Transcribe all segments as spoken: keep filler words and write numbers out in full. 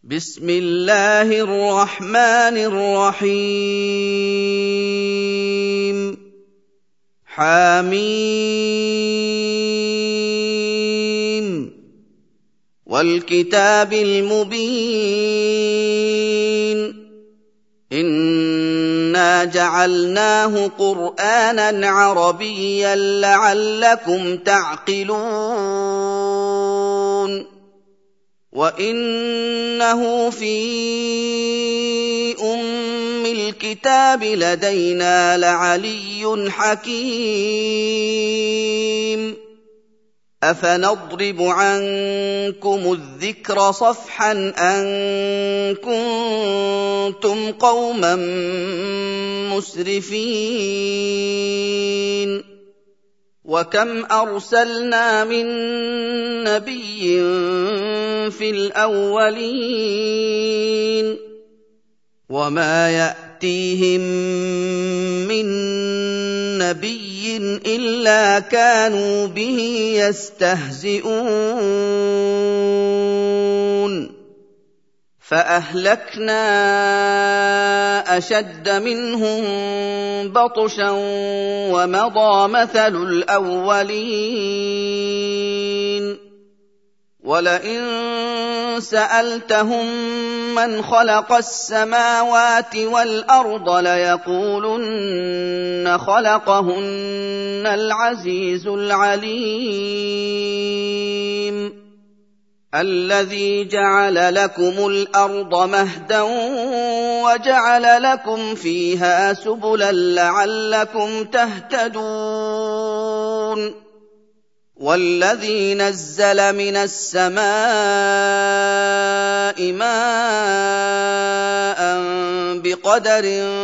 بسم الله الرحمن الرحيم حميم والكتاب المبين إنا جعلناه قرآنا عربيا لعلكم تعقلون وإنه في أم الكتاب لدينا لعلي حكيم أفنضرب عنكم الذكر صفحا أن كنتم قوما مسرفين وكم أرسلنا من نبي في الأولين وما يأتيهم من نبي إلا كانوا به يستهزئون فأهلكنا أشد منهم بطشا ومضى مثل الأولين ولئن سألتهم من خلق السماوات والأرض ليقولن خلقهن العزيز العليم الذي جعل لكم الأرض مهدا وجعل لكم فيها سبلا لعلكم تهتدون والذي نزل من السماء ماء بقدر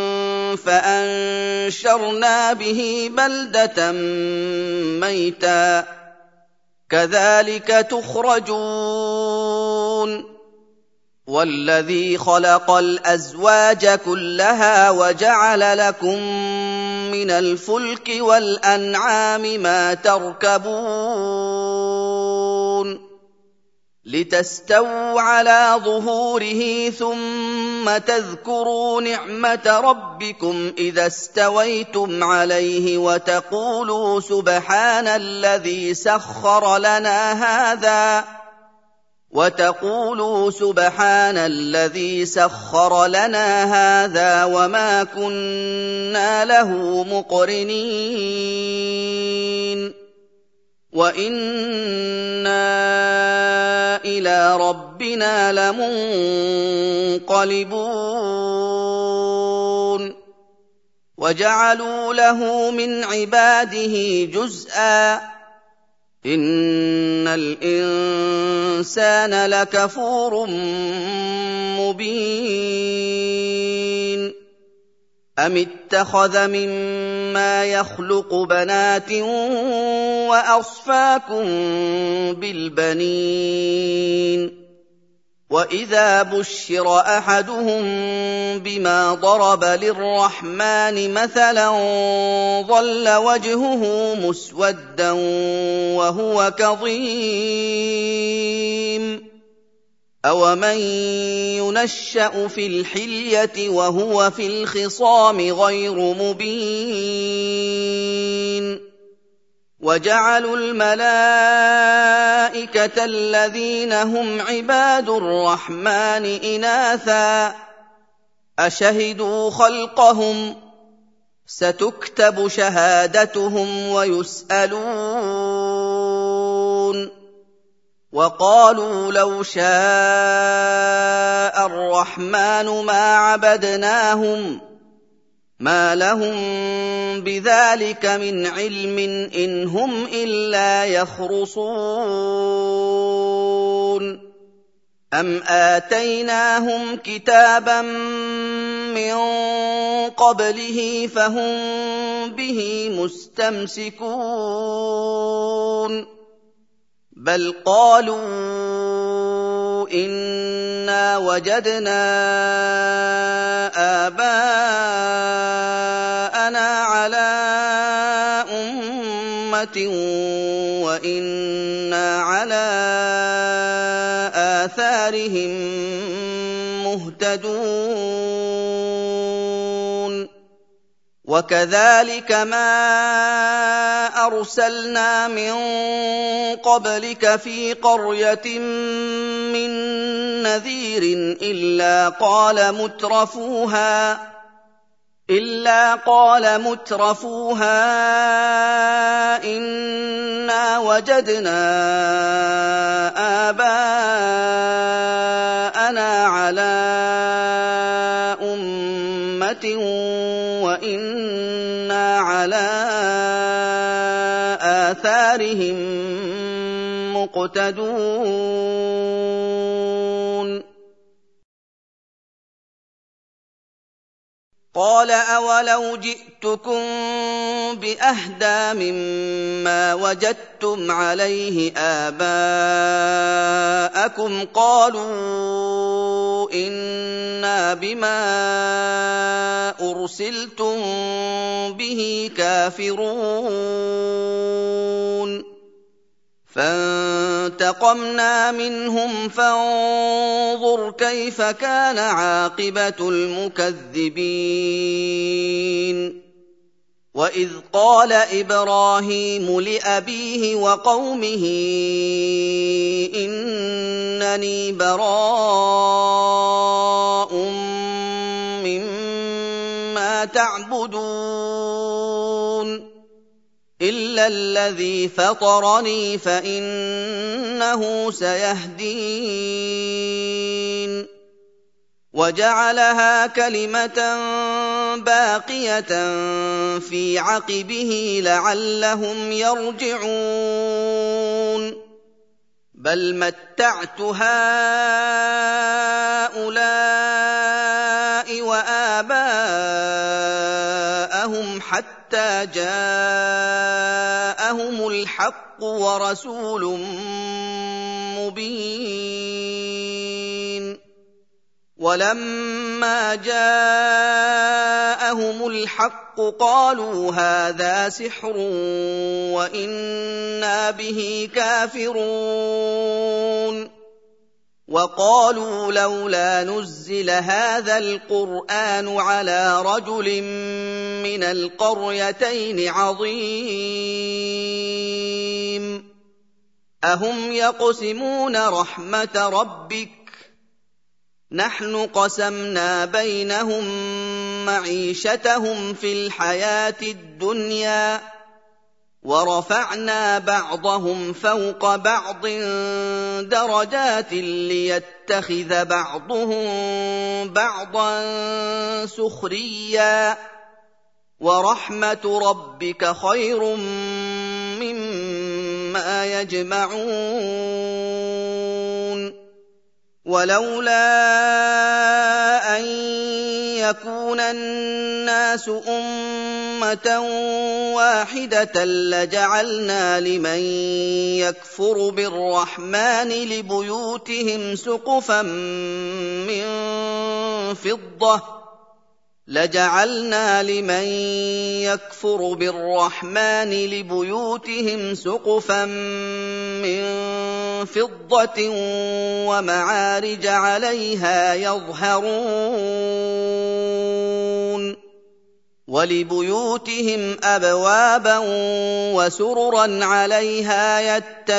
فأنشرنا به بلدة ميتا كذلك تخرجون والذي خلق الأزواج كلها وجعل لكم من الفلك والأنعام ما تركبون لتستووا على ظهوره ثم تذكروا نعمة ربكم إذا استويتم عليه وتقولوا سبحان الذي سخر لنا هذا وتقولوا سبحان الذي سخر لنا هذا وما كنا له مقرنين وإنا إلى ربنا لمنقلبون وجعلوا له من عباده جزءا إن الإنسان لكفور مبين أم اتخذ مما يخلق بنات وأصفاكم بالبنين وإذا بشر أحدهم بما ضرب للرحمن مثلا ظل وجهه مسودا وهو كظيم أومن ينشأ في الحلية وهو في الخصام غير مبين وجعلوا الملائكة الذين هم عباد الرحمن إناثا أشهدوا خلقهم ستكتب شهادتهم ويسألون وقالوا لو شاء الرحمن ما عبدناهم ما لهم بذلك من علم إن هم إلا يخرصون أم آتيناهم كتابا من قبله فهم به مستمسكون بل قالوا إنا وجدنا آباءنا على أمة وإنا على آثارهم مهتدون وكذلك ما أرسلنا من قبلك في قرية من نذير إلا قال مترفوها إلا قال مترفوها إنا وجدنا آباءنا على أمة وإنا على آثارهم مقتدون قال أولو جئتكم بأهدى مما وجدتم عليه آباءكم قالوا إنا بما أرسلتم به كافرون فانتقمنا منهم فانظر كيف كان عاقبة المكذبين وإذ قال إبراهيم لأبيه وقومه إنني براء مما تعبدون إلا الذي فطرني فإنه سيهدين وجعلها كلمة باقية في عقبه لعلهم يرجعون بل متعت هؤلاء وآباءهم حتى جاءهم الحق ورسول مبين ولما جاءهم الحق قالوا هذا سحر وإنا به كافرون وقالوا لولا نزل هذا القرآن على رجل من القريتين عظيم أهم يقسمون رحمة ربك نحن قسمنا بينهم معيشتهم في الحياة الدنيا ورفعنا بعضهم فوق بعض درجات ليتخذ بعضهم بعضا سخريا ورحمة ربك خير مما يجمعون ولولا أن يكون الناس أمة واحدة لجعلنا لمن يكفر بالرحمن لبيوتهم سقفا من فضة لجعلنا لمن يكفر بالرحمن لبيوتهم سقفا من فضة ومعارج عليها يظهرون ولبيوتهم أبوابا وسررا عليها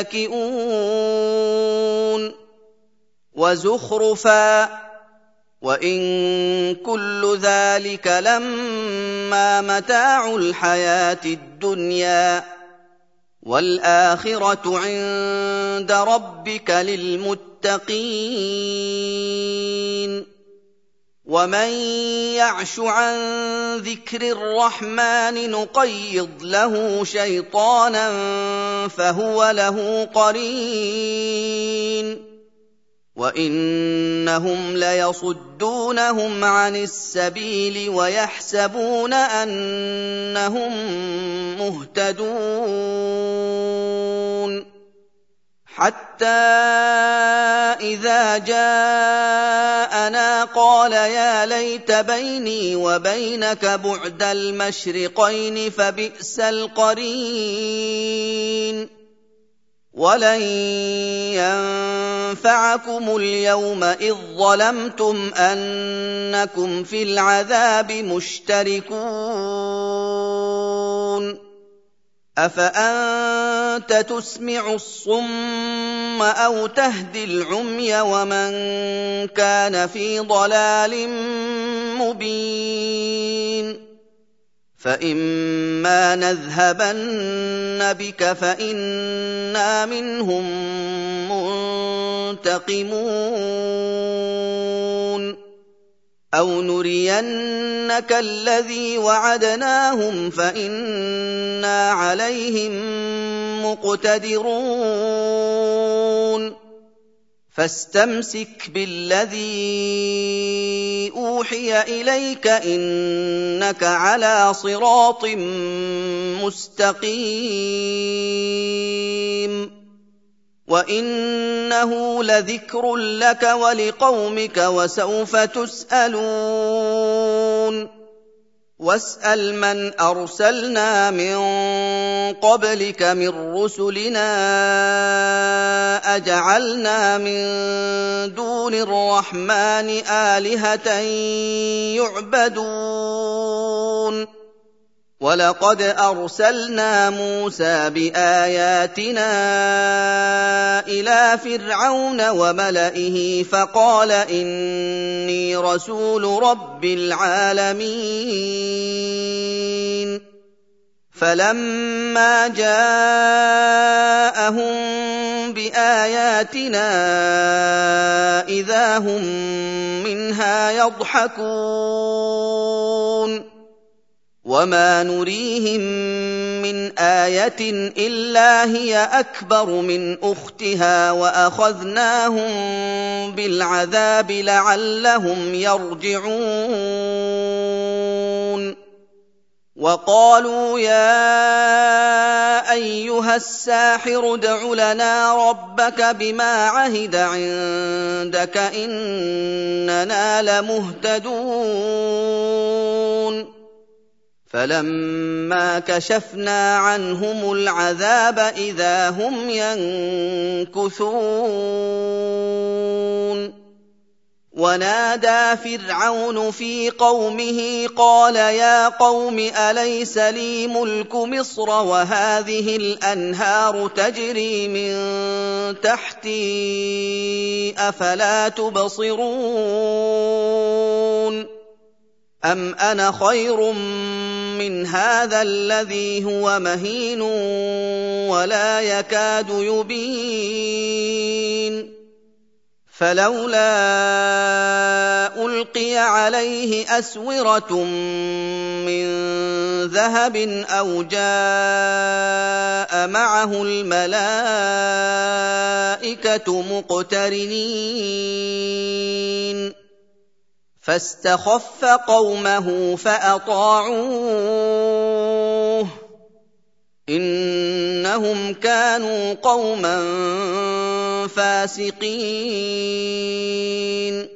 يتكئون وزخرفا وإن كل ذلك لما متاع الحياة الدنيا والآخرة عند ربك للمتقين ومن يعش عن ذكر الرحمن نقيض له شيطانا فهو له قرين وإنهم ليصدونهم عن السبيل ويحسبون أنهم مهتدون حتى إذا جاءنا قال يا ليت بيني وبينك بعد المشرقين فبئس القرين وَلَن يَنفَعَكُمُ الْيَوْمَ إِذ ظَّلَمْتُمْ أَنَّكُمْ فِي الْعَذَابِ مُشْتَرِكُونَ أَفَأَنتَ تُسْمِعُ الصُّمَّ أَوْ تَهْدِي الْعُمْيَ وَمَن كَانَ فِي ضَلَالٍ مُّبِينٍ فَإِمَّا نَذْهَبَنَّ بِكَ فَإِنَّا مِنْهُم مُّنتَقِمُونَ أَوْ نُرِيَنَّكَ الَّذِي وَعَدْنَاهُمْ فَإِنَّا عَلَيْهِم مُّقْتَدِرُونَ فَاسْتَمْسِكْ بِالَّذِي أُوحِيَ إِلَيْكَ إِنَّكَ عَلَىٰ صِرَاطٍ مُّسْتَقِيمٍ وَإِنَّهُ لَذِكْرٌ لَّكَ وَلِقَوْمِكَ وَسَوْفَ تُسْأَلُونَ وَاسْأَلْ مَنْ أَرْسَلْنَا مِن قَبْلِكَ مِن رُّسُلِنَا أَجَعَلْنَا مِن دُونِ الرَّحْمَٰنِ آلِهَةً يُعْبَدُونَ وَلَقَدْ أَرْسَلْنَا مُوسَىٰ بِآيَاتِنَا إِلَىٰ فِرْعَوْنَ وَمَلَئِهِ فَقَالَ إِنِّي رَسُولُ رَبِّ الْعَالَمِينَ فَلَمَّا جَاءَهُم بِآيَاتِنَا إِذَا هُم مِّنْهَا يَضْحَكُونَ وَمَا نُرِيهِم مِّنْ آيَةٍ إِلَّا هِيَ أَكْبَرُ مِنْ أُخْتِهَا وَأَخَذْنَاهُم بِالْعَذَابِ لَعَلَّهُمْ يَرْجِعُونَ وَقَالُوا يَا أَيُّهَ السَّاحِرُ ادْعُ لَنَا رَبَّكَ بِمَا عَهِدَ عِندَكَ إِنَّنَا لَمُهْتَدُونَ فَلَمَّا كَشَفْنَا عَنْهُمُ الْعَذَابَ إِذَا هُمْ يَنكُثُونَ وَنَادَىٰ فِرْعَوْنُ فِي قَوْمِهِ قَالَ يَا قَوْمِ أَلَيْسَ لِي مُلْكُ مِصْرَ وَهَٰذِهِ الْأَنْهَارُ تَجْرِي مِن تَحْتِي أَفَلَا تُبْصِرُونَ أَمْ أَنَا خَيْرٌ مِّنْ هَٰذَا الَّذِي هُوَ مَهِينٌ وَلَا يَكَادُ يُبِينُ فَلَوْلَا أُلْقِيَ عَلَيْهِ أَسْوِرَةٌ مِّن ذَهَبٍ أَوْ جَاءَ مَعَهُ الْمَلَائِكَةُ مُقْتَرِنِينَ فَاسْتَخَفَّ قَوْمَهُ فَأَطَاعُوهُ إِنَّهُمْ كَانُوا قَوْمًا فَاسِقِينَ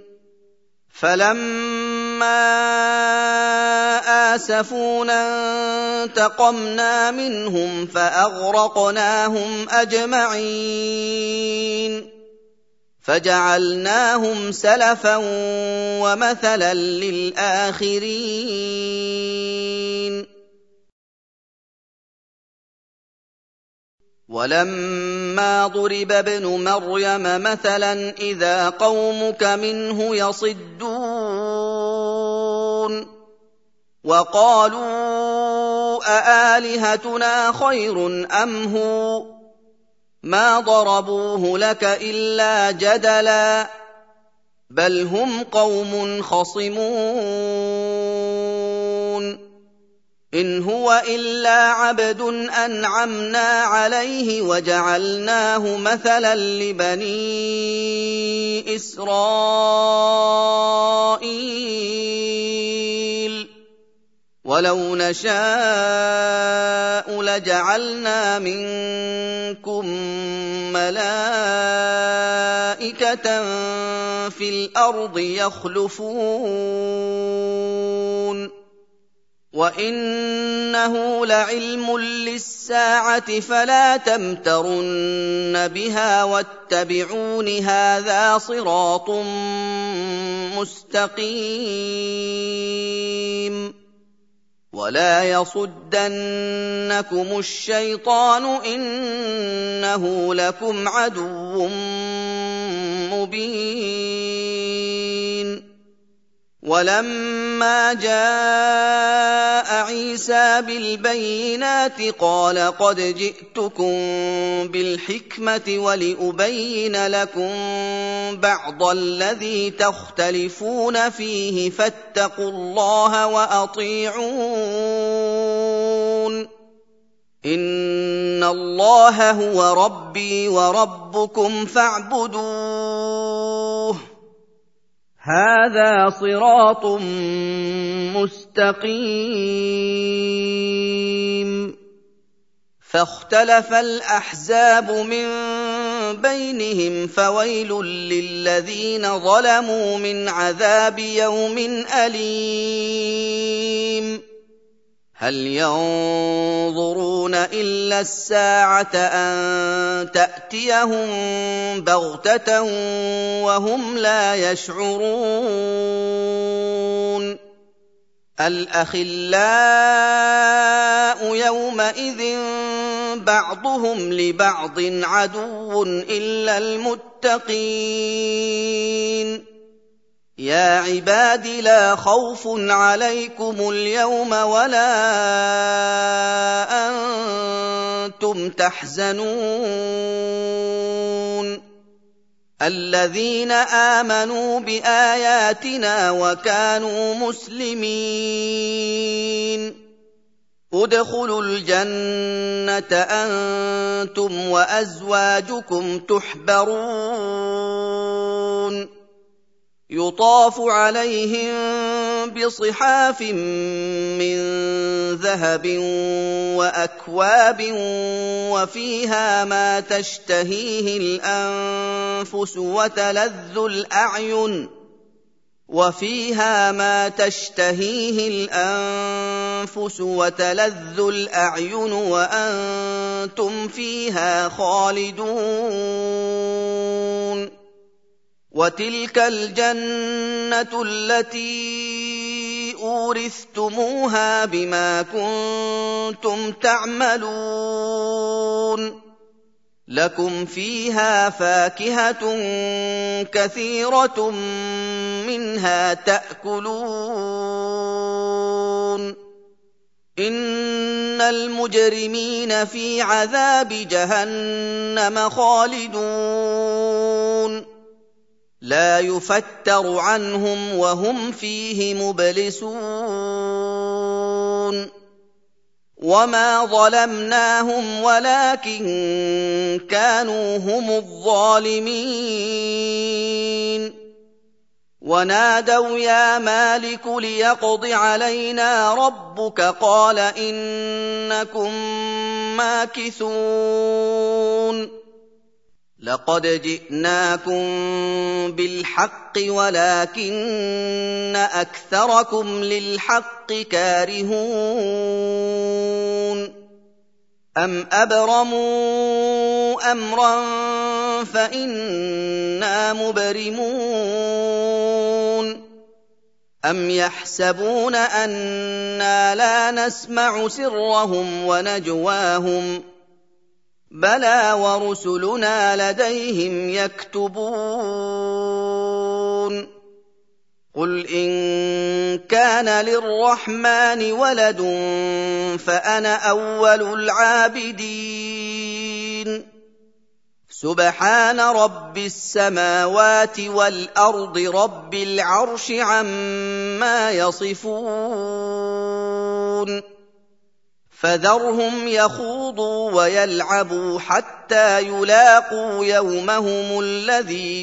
فَلَمَّا آسَفُونَا انتَقَمْنَا مِنْهُمْ فَأَغْرَقْنَاهُمْ أَجْمَعِينَ فَجَعَلْنَاهُمْ سَلَفًا وَمَثَلًا لِّلْآخِرِينَ وَلَمَّا ضُرِبَ ابْنُ مَرْيَمَ مَثَلًا إِذَا قَوْمُكَ مِنْهُ يَصِدُّونَ وَقَالُوا أَآلِهَتُنَا خَيْرٌ أَمْ هُوَ مَا ضَرَبُوهُ لَكَ إِلَّا جَدَلًا بَلْ هُمْ قَوْمٌ خَصِمُونَ إِنْ هُوَ إِلَّا عَبْدٌ أَنْعَمْنَا عَلَيْهِ وَجَعَلْنَاهُ مَثَلًا لِّبَنِي إِسْرَائِيلَ وَلَوْ نَشَاءُ لَجَعَلْنَا مِنكُم مَّلَائِكَةً فِي الْأَرْضِ يَخْلُفُونَ وَإِنَّهُ لَعِلْمٌ لِّلسَّاعَةِ فَلَا تَمْتَرُنَّ بِهَا وَاتَّبِعُونِ هَٰذَا صِرَاطٌ مُّسْتَقِيمٌ وَلَا يَصُدَّنَّكُمُ الشَّيْطَانُ ۖ إِنَّهُ لَكُمْ عَدُوٌّ مُّبِينٌ وَلَمَّا جَاءَ عِيسَىٰ بِالْبَيِّنَاتِ قَالَ قَدْ جِئْتُكُم بِالْحِكْمَةِ وَلِأُبَيِّنَ لَكُم بَعْضَ الَّذِي تَخْتَلِفُونَ فِيهِ فَاتَّقُوا اللَّهَ وَأَطِيعُونِ إِنَّ اللَّهَ هُوَ رَبِّي وَرَبُّكُمْ فَاعْبُدُوهُ هَٰذَا صِرَاطٌ مُّسْتَقِيمٌ فَاخْتَلَفَ الْأَحْزَابُ مِن بَيْنِهِمْ فَوَيْلٌ لِّلَّذِينَ ظَلَمُوا مِنْ عَذَابِ يَوْمٍ أَلِيمٍ هَلْ يَنظُرُونَ إِلَّا السَّاعَةَ أَن تَأْتِيَهُم بَغْتَةً وَهُمْ لَا يَشْعُرُونَ الْأَخِلَّاءُ يَوْمَئِذٍ بَعْضُهُمْ لِبَعْضٍ عَدُوٌّ إِلَّا الْمُتَّقِينَ يَا عِبَادِ لَا خَوْفٌ عَلَيْكُمُ الْيَوْمَ وَلَا أَنتُمْ تَحْزَنُونَ الَّذِينَ آمَنُوا بِآيَاتِنَا وَكَانُوا مُسْلِمِينَ ادْخُلُوا الْجَنَّةَ أَنتُمْ وَأَزْوَاجُكُمْ تُحْبَرُونَ يُطَافُ عَلَيْهِم بِصِحَافٍ مِّن ذَهَبٍ وَأَكْوَابٍ وَفِيهَا مَا تَشْتَهِيهِ الْأَنفُسُ وَتَلَذُّ الْأَعْيُنُ وَفِيهَا مَا تَشْتَهِيهِ الْأَنفُسُ وَتَلَذُّ الْأَعْيُنُ وَأَنتُمْ فِيهَا خَالِدُونَ وَتِلْكَ الْجَنَّةُ الَّتِي أُورِثْتُمُوهَا بِمَا كُنتُمْ تَعْمَلُونَ لَكُمْ فِيهَا فَاكِهَةٌ كَثِيرَةٌ مِّنْهَا تَأْكُلُونَ إِنَّ الْمُجْرِمِينَ فِي عَذَابِ جَهَنَّمَ خَالِدُونَ لَا يُفَتَّرُ عَنْهُمْ وَهُمْ فِيهِ مُبْلِسُونَ وَمَا ظَلَمْنَاهُمْ وَلَٰكِن كَانُوا هُمُ الظَّالِمِينَ وَنَادَوْا يَا مَالِكُ لِيَقْضِ عَلَيْنَا رَبُّكَ قَالَ إِنَّكُم مَّاكِثُونَ لَقَدْ جِئْنَاكُم بِالْحَقِّ وَلَٰكِنَّ أَكْثَرَكُمْ لِلْحَقِّ كَارِهُونَ أَمْ أَبْرَمُوا أَمْرًا فَإِنَّا مُبْرِمُونَ أَمْ يَحْسَبُونَ أَنَّا لَا نَسْمَعُ سِرَّهُمْ وَنَجْوَاهُم بَلَىٰ وَرُسُلُنَا لَدَيْهِمْ يَكْتُبُونَ قُلْ إِن كَانَ لِلرَّحْمَٰنِ وَلَدٌ فَأَنَا أَوَّلُ الْعَابِدِينَ سُبْحَانَ رَبِّ السَّمَاوَاتِ وَالْأَرْضِ رَبِّ الْعَرْشِ عَمَّا يَصِفُونَ فَذَرْهُمْ يَخُوضُوا وَيَلْعَبُوا حَتَّىٰ يُلَاقُوا يَوْمَهُمُ الَّذِي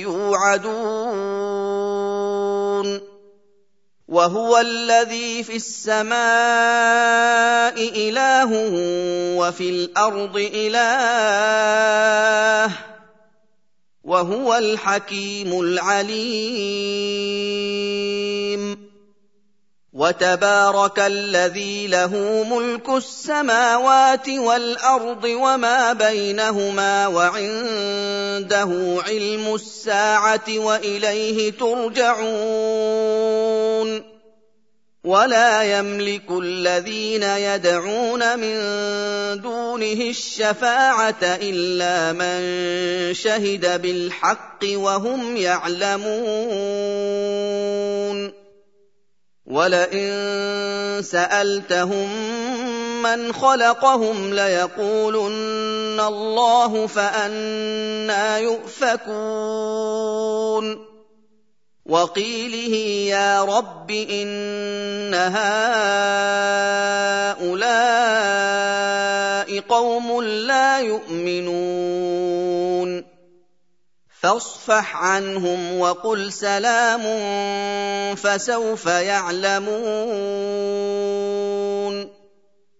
يُوعَدُونَ وَهُوَ الَّذِي فِي السَّمَاءِ إِلَٰهٌ وَفِي الْأَرْضِ إِلَٰهٌ وَهُوَ الْحَكِيمُ الْعَلِيمُ وتبارك الذي له ملك السماوات والأرض وما بينهما وعنده علم الساعة وإليه ترجعون ولا يملك الذين يدعون من دونه الشفاعة إلا من شهد بالحق وهم يعلمون ولئن سألتهم من خلقهم ليقولن الله فأنى يؤفكون وقيله يا رب إن هؤلاء قوم لا يؤمنون فاصفح عنهم وقل سلام فسوف يعلمون